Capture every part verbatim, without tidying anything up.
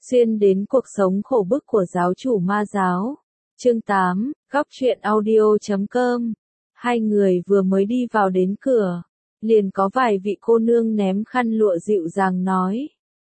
Xuyên đến cuộc sống khổ bức của giáo chủ ma giáo. Chương tám, góc truyện audio chấm com. Hai người vừa mới đi vào đến cửa, liền có vài vị cô nương ném khăn lụa dịu dàng nói.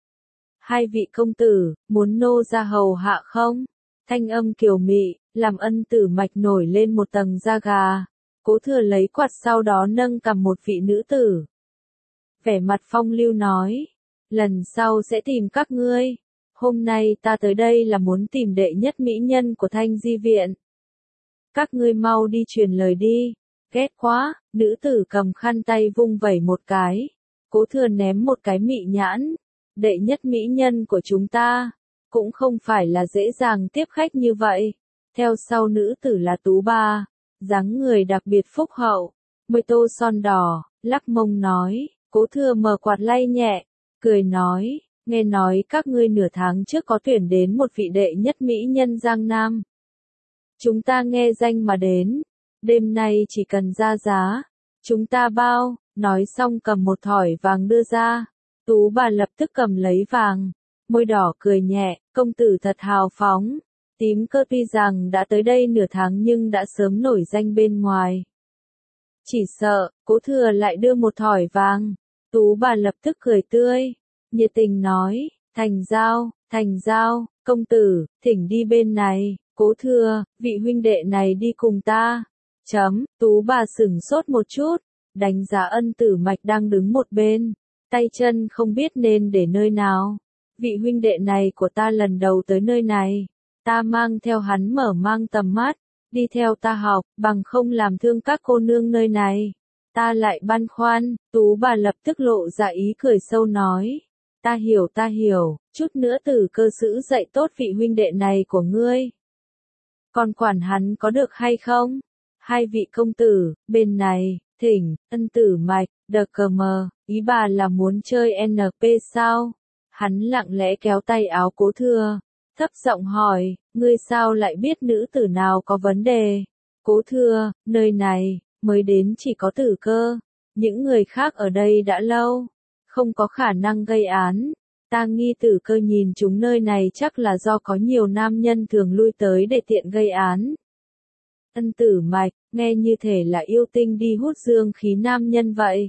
Hai vị công tử, muốn nô ra hầu hạ không? Thanh âm kiều mị, làm Ân Tử Mạch nổi lên một tầng da gà. Cố Thừa lấy quạt sau đó nâng cầm một vị nữ tử. Vẻ mặt phong lưu nói, lần sau sẽ tìm các ngươi. Hôm nay ta tới đây là muốn tìm đệ nhất mỹ nhân của Thanh Di Viện. Các ngươi mau đi truyền lời đi. Ghét quá, nữ tử cầm khăn tay vung vẩy một cái. Cố Thừa ném một cái mị nhãn. Đệ nhất mỹ nhân của chúng ta, cũng không phải là dễ dàng tiếp khách như vậy. Theo sau nữ tử là Tú Ba, dáng người đặc biệt phúc hậu, môi tô son đỏ, lắc mông nói. Cố Thừa mở quạt lay nhẹ, cười nói, nghe nói các ngươi nửa tháng trước có tuyển đến một vị đệ nhất mỹ nhân Giang Nam. Chúng ta nghe danh mà đến, đêm nay chỉ cần ra giá, chúng ta bao, nói xong cầm một thỏi vàng đưa ra. Tú Bà lập tức cầm lấy vàng, môi đỏ cười nhẹ, công tử thật hào phóng. Tím Cơ tuy rằng đã tới đây nửa tháng nhưng đã sớm nổi danh bên ngoài. Chỉ sợ, Cố Thừa lại đưa một thỏi vàng. Tú Bà lập tức cười tươi, nhiệt tình nói, thành giao, thành giao, công tử, thỉnh đi bên này. Cố Thừa, vị huynh đệ này đi cùng ta. Chấm, Tú Bà sửng sốt một chút, đánh giá Ân Tử Mạch đang đứng một bên, tay chân không biết nên để nơi nào. Vị huynh đệ này của ta lần đầu tới nơi này, ta mang theo hắn mở mang tầm mắt, đi theo ta học, bằng không làm thương các cô nương nơi này. Ta lại băn khoăn. Tú Bà lập tức lộ ra ý cười sâu nói, ta hiểu ta hiểu, chút nữa Tử Cơ giữ dạy tốt vị huynh đệ này của ngươi. Còn quản hắn có được hay không? Hai vị công tử, bên này, thỉnh. Ân Tử Mạch, đờ cờ mờ, ý bà là muốn chơi en pê sao? Hắn lặng lẽ kéo tay áo Cố Thừa, thấp giọng hỏi, ngươi sao lại biết nữ tử nào có vấn đề? Cố Thừa, nơi này, mới đến chỉ có Tử Cơ, những người khác ở đây đã lâu, không có khả năng gây án. Ta nghi Tử Cơ nhìn chúng nơi này chắc là do có nhiều nam nhân thường lui tới để tiện gây án. Ân Tử Mạch, nghe như thể là yêu tinh đi hút dương khí nam nhân vậy.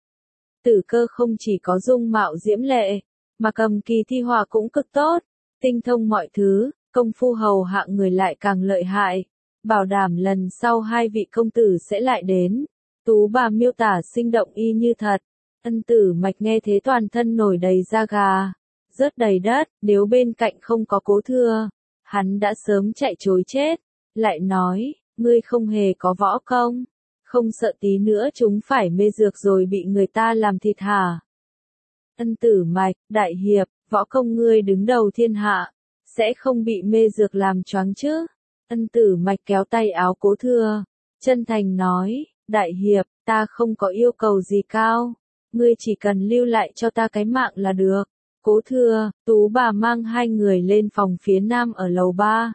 Tử Cơ không chỉ có dung mạo diễm lệ, mà cầm kỳ thi họa cũng cực tốt, tinh thông mọi thứ, công phu hầu hạ người lại càng lợi hại. Bảo đảm lần sau hai vị công tử sẽ lại đến. Tú Bà miêu tả sinh động y như thật. Ân Tử Mạch nghe thế toàn thân nổi đầy da gà, rớt đầy đất. Nếu bên cạnh không có Cố Thừa, hắn đã sớm chạy trối chết. Lại nói, ngươi không hề có võ công, không sợ tí nữa chúng phải mê dược rồi bị người ta làm thịt hả? Ân Tử Mạch, đại hiệp, võ công ngươi đứng đầu thiên hạ, sẽ không bị mê dược làm choáng chứ? Ân Tử Mạch kéo tay áo Cố Thừa, chân thành nói, đại hiệp, ta không có yêu cầu gì cao, ngươi chỉ cần lưu lại cho ta cái mạng là được. Cố Thừa, Tú Bà mang hai người lên phòng phía nam ở lầu ba.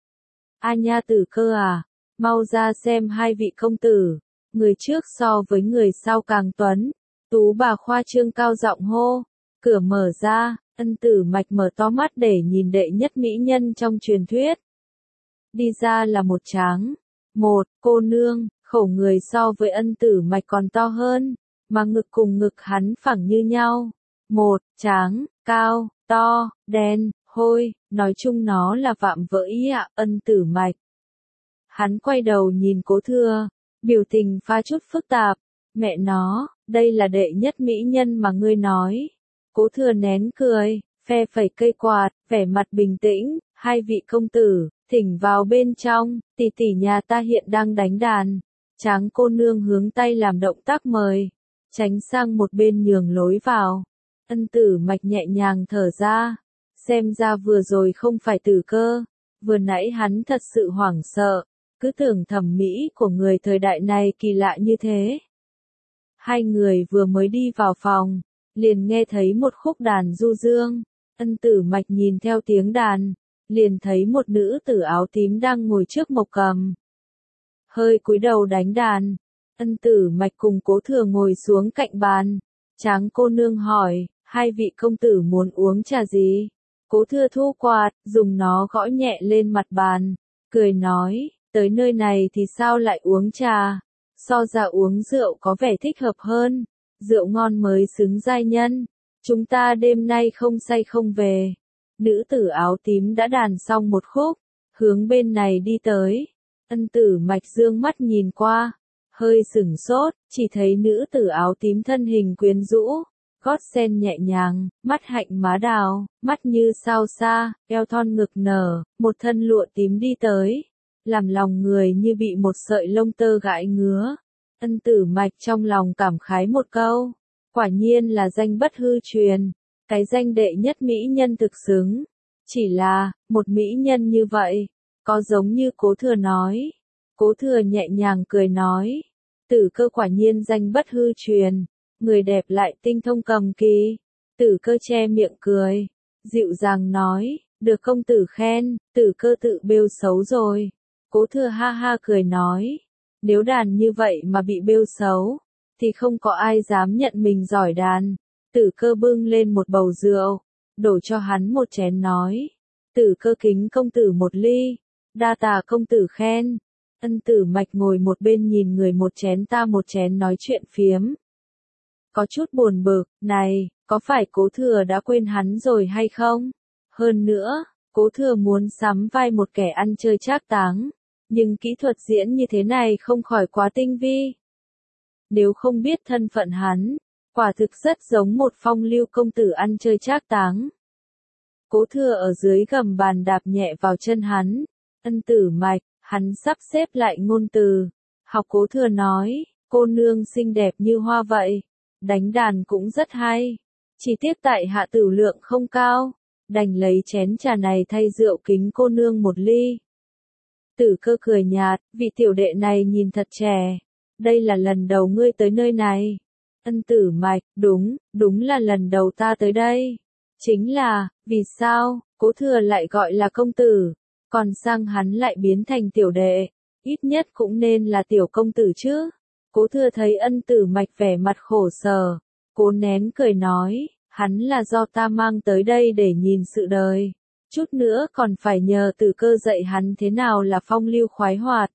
A nha Tử Cơ à, mau ra xem hai vị công tử, người trước so với người sau càng tuấn. Tú Bà khoa trương cao giọng hô, cửa mở ra, Ân Tử Mạch mở to mắt để nhìn đệ nhất mỹ nhân trong truyền thuyết. Đi ra là một tráng, một cô nương, khẩu người so với Ân Tử Mạch còn to hơn, mà ngực cùng ngực hắn phẳng như nhau. Một tráng, cao, to, đen, hôi, nói chung nó là vạm vỡ ý ạ. Ân Tử Mạch. Hắn quay đầu nhìn Cố Thừa, biểu tình pha chút phức tạp. Mẹ nó, đây là đệ nhất mỹ nhân mà ngươi nói. Cố Thừa nén cười, phe phẩy cây quạt, vẻ mặt bình tĩnh. Hai vị công tử, thỉnh vào bên trong, tỷ tỷ nhà ta hiện đang đánh đàn. Tráng cô nương hướng tay làm động tác mời, tránh sang một bên nhường lối vào. Ân Tử Mạch nhẹ nhàng thở ra, xem ra vừa rồi không phải Tử Cơ, vừa nãy hắn thật sự hoảng sợ, cứ tưởng thẩm mỹ của người thời đại này kỳ lạ như thế. Hai người vừa mới đi vào phòng, liền nghe thấy một khúc đàn du dương. Ân Tử Mạch nhìn theo tiếng đàn, liền thấy một nữ tử áo tím đang ngồi trước mộc cầm, hơi cúi đầu đánh đàn. Ân Tử Mạch cùng Cố Thừa ngồi xuống cạnh bàn. Tráng cô nương hỏi, hai vị công tử muốn uống trà gì? Cố Thừa thu quạt, dùng nó gõ nhẹ lên mặt bàn, cười nói, tới nơi này thì sao lại uống trà, so ra uống rượu có vẻ thích hợp hơn, rượu ngon mới xứng giai nhân, chúng ta đêm nay không say không về. Nữ tử áo tím đã đàn xong một khúc, hướng bên này đi tới. Ân Tử Mạch dương mắt nhìn qua, hơi sửng sốt, chỉ thấy nữ tử áo tím thân hình quyến rũ, gót sen nhẹ nhàng, mắt hạnh má đào, mắt như sao xa, eo thon ngực nở, một thân lụa tím đi tới, làm lòng người như bị một sợi lông tơ gãi ngứa. Ân Tử Mạch trong lòng cảm khái một câu, quả nhiên là danh bất hư truyền, cái danh đệ nhất mỹ nhân thực xứng. Chỉ là, một mỹ nhân như vậy, có giống như Cố Thừa nói. Cố Thừa nhẹ nhàng cười nói, Tử Cơ quả nhiên danh bất hư truyền, người đẹp lại tinh thông cầm kỳ. Tử Cơ che miệng cười, dịu dàng nói, được công tử khen, Tử Cơ tự bêu xấu rồi. Cố Thừa ha ha cười nói, nếu đàn như vậy mà bị bêu xấu, thì không có ai dám nhận mình giỏi đàn. Tử Cơ bưng lên một bầu rượu, đổ cho hắn một chén nói, Tử Cơ kính công tử một ly, đa tạ công tử khen. Ân Tử Mạch ngồi một bên nhìn người một chén ta một chén nói chuyện phiếm. Có chút buồn bực, này, có phải Cố Thừa đã quên hắn rồi hay không? Hơn nữa, Cố Thừa muốn sắm vai một kẻ ăn chơi trác táng, nhưng kỹ thuật diễn như thế này không khỏi quá tinh vi. Nếu không biết thân phận hắn, quả thực rất giống một phong lưu công tử ăn chơi trác táng. Cố Thừa ở dưới gầm bàn đạp nhẹ vào chân hắn. Ân Tử Mạch, hắn sắp xếp lại ngôn từ. Học Cố Thừa nói, cô nương xinh đẹp như hoa vậy. Đánh đàn cũng rất hay. Chỉ tiếc tại hạ tử lượng không cao. Đành lấy chén trà này thay rượu kính cô nương một ly. Tử Cơ cười nhạt, vị tiểu đệ này nhìn thật trẻ. Đây là lần đầu ngươi tới nơi này. Ân Tử Mạch, đúng, đúng là lần đầu ta tới đây. Chính là, vì sao, Cố Thừa lại gọi là công tử, còn sang hắn lại biến thành tiểu đệ, ít nhất cũng nên là tiểu công tử chứ. Cố Thừa thấy Ân Tử Mạch vẻ mặt khổ sở, cố nén cười nói, hắn là do ta mang tới đây để nhìn sự đời, chút nữa còn phải nhờ Tử Cơ dạy hắn thế nào là phong lưu khoái hoạt.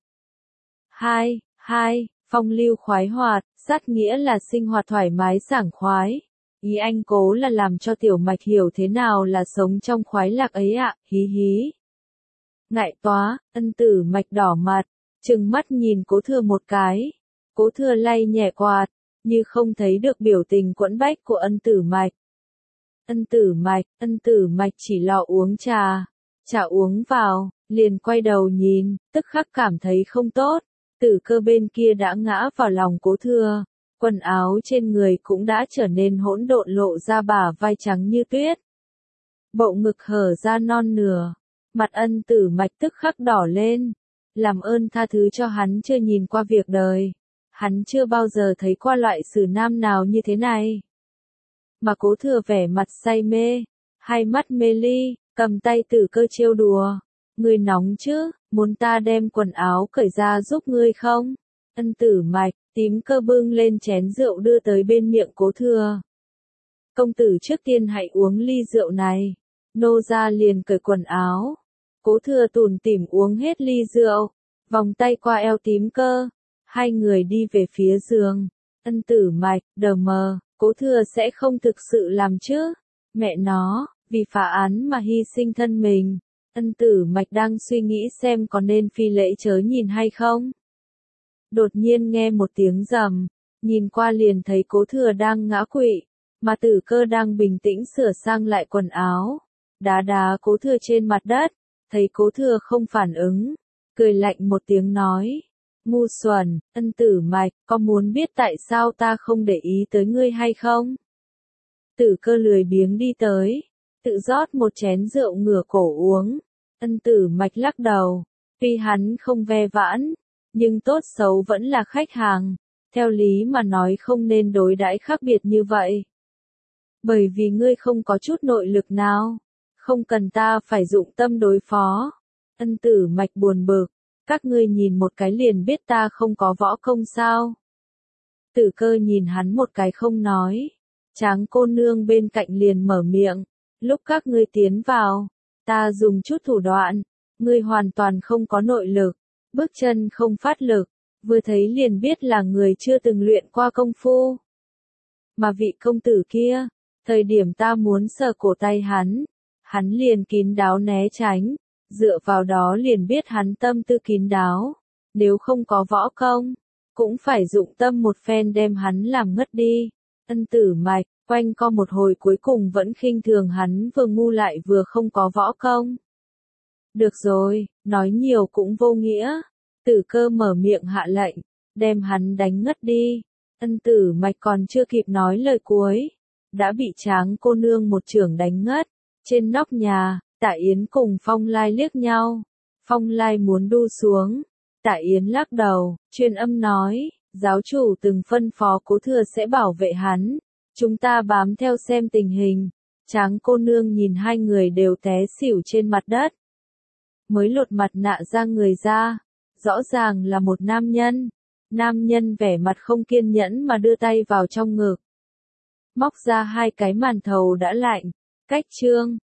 Hai, hai, phong lưu khoái hoạt, sát nghĩa là sinh hoạt thoải mái sảng khoái. Ý anh Cố là làm cho Tiểu Mạch hiểu thế nào là sống trong khoái lạc ấy ạ, hí hí. Ngại quá, Ân Tử Mạch đỏ mặt, trừng mắt nhìn Cố Thừa một cái. Cố Thừa lay nhẹ quạt, như không thấy được biểu tình quẫn bách của Ân Tử Mạch. Ân Tử Mạch, Ân Tử Mạch chỉ lọ uống trà, trà uống vào, liền quay đầu nhìn, tức khắc cảm thấy không tốt. Tử Cơ bên kia đã ngã vào lòng Cố Thừa, quần áo trên người cũng đã trở nên hỗn độn lộ ra bả vai trắng như tuyết. Bộ ngực hở ra non nửa, mặt Ân Tử Mạch tức khắc đỏ lên, làm ơn tha thứ cho hắn chưa nhìn qua việc đời. Hắn chưa bao giờ thấy qua loại xử nam nào như thế này. Mà Cố Thừa vẻ mặt say mê, hai mắt mê ly, cầm tay Tử Cơ trêu đùa. Ngươi nóng chứ, muốn ta đem quần áo cởi ra giúp ngươi không? Ân Tử Mạch, tím cơ bưng lên chén rượu đưa tới bên miệng Cố Thừa. Công tử trước tiên hãy uống ly rượu này. Nô gia liền cởi quần áo. Cố Thừa tủn tỉm uống hết ly rượu, vòng tay qua eo tím cơ. Hai người đi về phía giường. Ân Tử Mạch, đờ mờ, Cố Thừa sẽ không thực sự làm chứ? Mẹ nó, vì phá án mà hy sinh thân mình. Ân Tử Mạch đang suy nghĩ xem có nên phi lễ chớ nhìn hay không. Đột nhiên nghe một tiếng rầm, nhìn qua liền thấy Cố Thừa đang ngã quỵ, mà Tử Cơ đang bình tĩnh sửa sang lại quần áo, đá đá Cố Thừa trên mặt đất, thấy Cố Thừa không phản ứng, cười lạnh một tiếng nói, ngu xuẩn, Ân Tử Mạch, có muốn biết tại sao ta không để ý tới ngươi hay không? Tử Cơ lười biếng đi tới, tự rót một chén rượu ngửa cổ uống. Ân Tử Mạch lắc đầu, tuy hắn không ve vãn, nhưng tốt xấu vẫn là khách hàng, theo lý mà nói không nên đối đãi khác biệt như vậy. Bởi vì ngươi không có chút nội lực nào, không cần ta phải dụng tâm đối phó. Ân Tử Mạch buồn bực, các ngươi nhìn một cái liền biết ta không có võ công sao? Tử Cơ nhìn hắn một cái không nói, Tráng cô nương bên cạnh liền mở miệng, Lúc các ngươi tiến vào, ta dùng chút thủ đoạn, ngươi hoàn toàn không có nội lực, bước chân không phát lực, vừa thấy liền biết là người chưa từng luyện qua công phu. Mà vị công tử kia, thời điểm ta muốn sờ cổ tay hắn, hắn liền kín đáo né tránh, dựa vào đó liền biết hắn tâm tư kín đáo, nếu không có võ công, cũng phải dụng tâm một phen đem hắn làm ngất đi. Ân Tử Mạch, quanh co một hồi cuối cùng vẫn khinh thường hắn vừa ngu lại vừa không có võ công. Được rồi, nói nhiều cũng vô nghĩa. Tử Cơ mở miệng hạ lệnh, đem hắn đánh ngất đi. Ân Tử Mạch còn chưa kịp nói lời cuối, đã bị Tráng cô nương một chưởng đánh ngất. Trên nóc nhà, Tạ Yến cùng Phong Lai liếc nhau. Phong Lai muốn đu xuống. Tạ Yến lắc đầu, truyền âm nói, giáo chủ từng phân phó Cố Thừa sẽ bảo vệ hắn. Chúng ta bám theo xem tình hình. Tráng cô nương nhìn hai người đều té xỉu trên mặt đất. Mới lột mặt nạ ra người ra. Rõ ràng là một nam nhân. Nam nhân vẻ mặt không kiên nhẫn mà đưa tay vào trong ngực. Móc ra hai cái màn thầu đã lạnh. Cách trương,